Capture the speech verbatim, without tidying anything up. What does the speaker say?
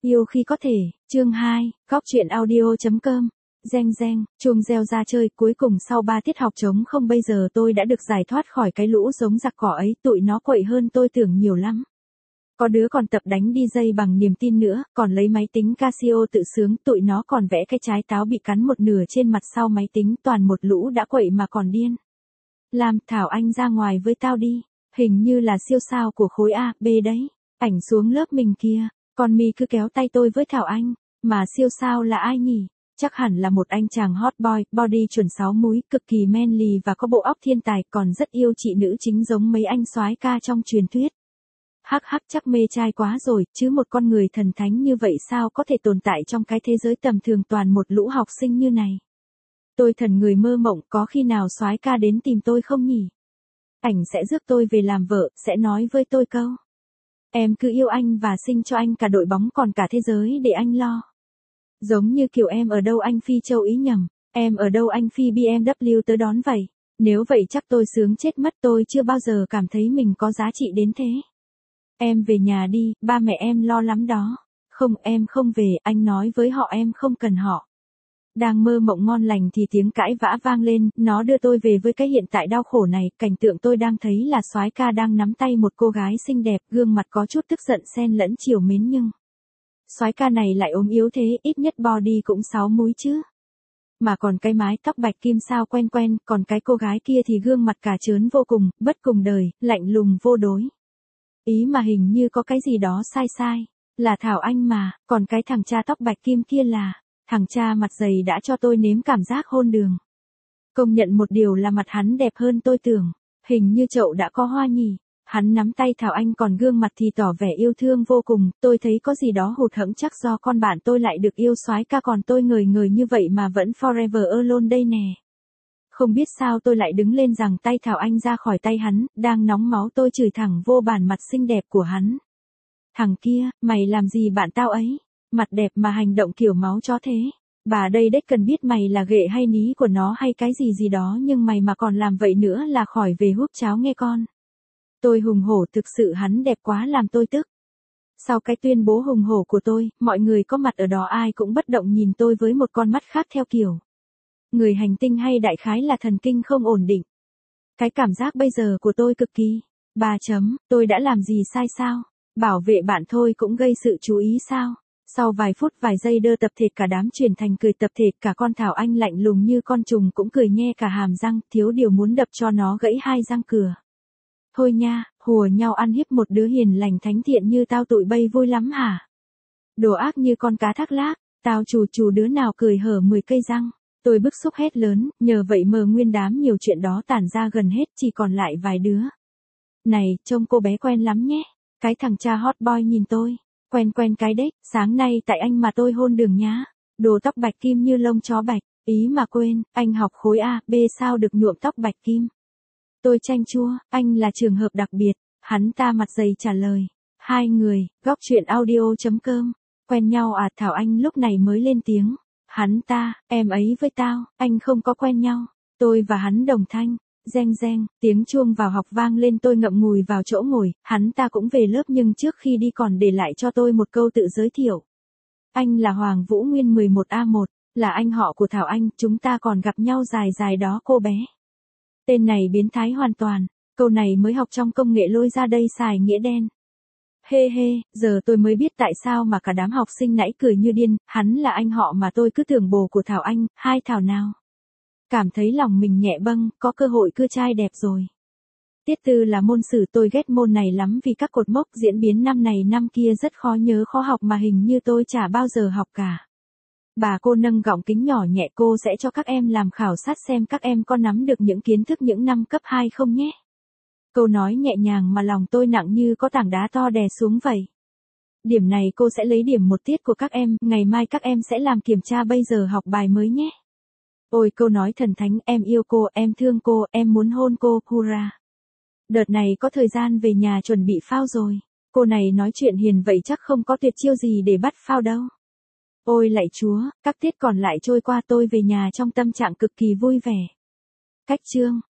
Yêu khi có thể, chương hai, góc truyện audio.com. Reng reng, chuông reo ra chơi, cuối cùng sau ba tiết học trống không bây giờ tôi đã được giải thoát khỏi cái lũ giống giặc cỏ ấy, tụi nó quậy hơn tôi tưởng nhiều lắm. Có đứa còn tập đánh đi dây bằng niềm tin nữa, còn lấy máy tính Casio tự sướng, tụi nó còn vẽ cái trái táo bị cắn một nửa trên mặt sau máy tính, toàn một lũ đã quậy mà còn điên. Làm, Thảo Anh ra ngoài với tao đi, hình như là siêu sao của khối A, B đấy, ảnh xuống lớp mình kia. Con Mi cứ kéo tay tôi với Thảo Anh, mà siêu sao là ai nhỉ? Chắc hẳn là một anh chàng hot boy, body chuẩn sáu múi, cực kỳ manly và có bộ óc thiên tài, còn rất yêu chị nữ chính giống mấy anh soái ca trong truyền thuyết. Hắc hắc, chắc mê trai quá rồi, chứ một con người thần thánh như vậy sao có thể tồn tại trong cái thế giới tầm thường toàn một lũ học sinh như này. Tôi thần người mơ mộng, có khi nào soái ca đến tìm tôi không nhỉ? Ảnh sẽ rước tôi về làm vợ, sẽ nói với tôi câu: em cứ yêu anh và sinh cho anh cả đội bóng còn cả thế giới để anh lo. Giống như kiểu em ở đâu anh phi châu Ý nhầm, em ở đâu anh phi bê em vê tới đón vậy. Nếu vậy chắc tôi sướng chết mất, tôi chưa bao giờ cảm thấy mình có giá trị đến thế. Em về nhà đi, ba mẹ em lo lắm đó. Không, em không về, anh nói với họ em không cần họ. Đang mơ mộng ngon lành thì tiếng cãi vã vang lên, nó đưa tôi về với cái hiện tại đau khổ này. Cảnh tượng tôi đang thấy là soái ca đang nắm tay một cô gái xinh đẹp, gương mặt có chút tức giận xen lẫn trìu mến, nhưng soái ca này lại ốm yếu thế, ít nhất body cũng sáu múi chứ. Mà còn cái mái tóc bạch kim sao quen quen, còn cái cô gái kia thì gương mặt cả trớn vô cùng, bất cùng đời, lạnh lùng vô đối. Ý mà hình như có cái gì đó sai sai, là Thảo Anh mà, còn cái thằng cha tóc bạch kim kia là thằng cha mặt dày đã cho tôi nếm cảm giác hôn đường. Công nhận một điều là mặt hắn đẹp hơn tôi tưởng, hình như chậu đã có hoa nhỉ. Hắn nắm tay Thảo Anh còn gương mặt thì tỏ vẻ yêu thương vô cùng, tôi thấy có gì đó hụt hẫng, chắc do con bạn tôi lại được yêu soái ca còn tôi ngời ngời như vậy mà vẫn forever alone đây nè. Không biết sao tôi lại đứng lên giằng tay Thảo Anh ra khỏi tay hắn, đang nóng máu tôi chửi thẳng vô bản mặt xinh đẹp của hắn. Thằng kia, mày làm gì bạn tao ấy? Mặt đẹp mà hành động kiểu máu chó thế. Bà đây đếch cần biết mày là ghệ hay ní của nó hay cái gì gì đó, nhưng mày mà còn làm vậy nữa là khỏi về húp cháo nghe con. Tôi hùng hổ, thực sự hắn đẹp quá làm tôi tức. Sau cái tuyên bố hùng hổ của tôi, mọi người có mặt ở đó ai cũng bất động nhìn tôi với một con mắt khác theo kiểu người hành tinh hay đại khái là thần kinh không ổn định. Cái cảm giác bây giờ của tôi cực kỳ. Bà chấm, tôi đã làm gì sai sao? Bảo vệ bạn thôi cũng gây sự chú ý sao? Sau vài phút vài giây đơ tập thệt cả đám chuyển thành cười tập thệt, cả con Thảo Anh lạnh lùng như con trùng cũng cười nhe cả hàm răng, thiếu điều muốn đập cho nó gãy hai răng cửa. Thôi nha, hùa nhau ăn hiếp một đứa hiền lành thánh thiện như tao tụi bay vui lắm hả? Đồ ác như con cá thác lác, tao chù chù đứa nào cười hở mười cây răng. Tôi bức xúc hét lớn, nhờ vậy mờ nguyên đám nhiều chuyện đó tản ra gần hết, chỉ còn lại vài đứa. Này, trông cô bé quen lắm nhé. Cái thằng cha hot boy nhìn tôi. Quen quen cái đếch, sáng nay tại anh mà tôi hôn đường nhá. Đồ tóc bạch kim như lông chó bạch, ý mà quên, anh học khối A, B sao được nhuộm tóc bạch kim. Tôi chanh chua, anh là trường hợp đặc biệt, hắn ta mặt dày trả lời. Hai người, góc truyện audio.com, quen nhau à? Thảo Anh lúc này mới lên tiếng. Hắn ta, em ấy với tao, anh không có quen nhau. Tôi và hắn đồng thanh. Reng reng, tiếng chuông vào học vang lên, tôi ngậm ngùi vào chỗ ngồi, hắn ta cũng về lớp nhưng trước khi đi còn để lại cho tôi một câu tự giới thiệu. Anh là Hoàng Vũ Nguyên mười một A một, là anh họ của Thảo Anh, chúng ta còn gặp nhau dài dài đó cô bé. Tên này biến thái hoàn toàn, câu này mới học trong công nghệ lôi ra đây xài nghĩa đen. Hê hê, giờ tôi mới biết tại sao mà cả đám học sinh nãy cười như điên, hắn là anh họ mà tôi cứ tưởng bồ của Thảo Anh, hai Thảo nào. Cảm thấy lòng mình nhẹ bâng, có cơ hội cưa trai đẹp rồi. Tiết tư là môn sử, tôi ghét môn này lắm vì các cột mốc diễn biến năm này năm kia rất khó nhớ khó học mà hình như tôi chả bao giờ học cả. Bà cô nâng gọng kính nhỏ nhẹ, cô sẽ cho các em làm khảo sát xem các em có nắm được những kiến thức những năm cấp hai không nhé. Câu nói nhẹ nhàng mà lòng tôi nặng như có tảng đá to đè xuống vậy. Điểm này cô sẽ lấy điểm một tiết của các em, ngày mai các em sẽ làm kiểm tra, bây giờ học bài mới nhé. Ôi câu nói thần thánh, em yêu cô, em thương cô, em muốn hôn cô, hurra. Đợt này có thời gian về nhà chuẩn bị phao rồi. Cô này nói chuyện hiền vậy chắc không có tuyệt chiêu gì để bắt phao đâu. Ôi lạy Chúa, các tiết còn lại trôi qua tôi về nhà trong tâm trạng cực kỳ vui vẻ. Cách chương.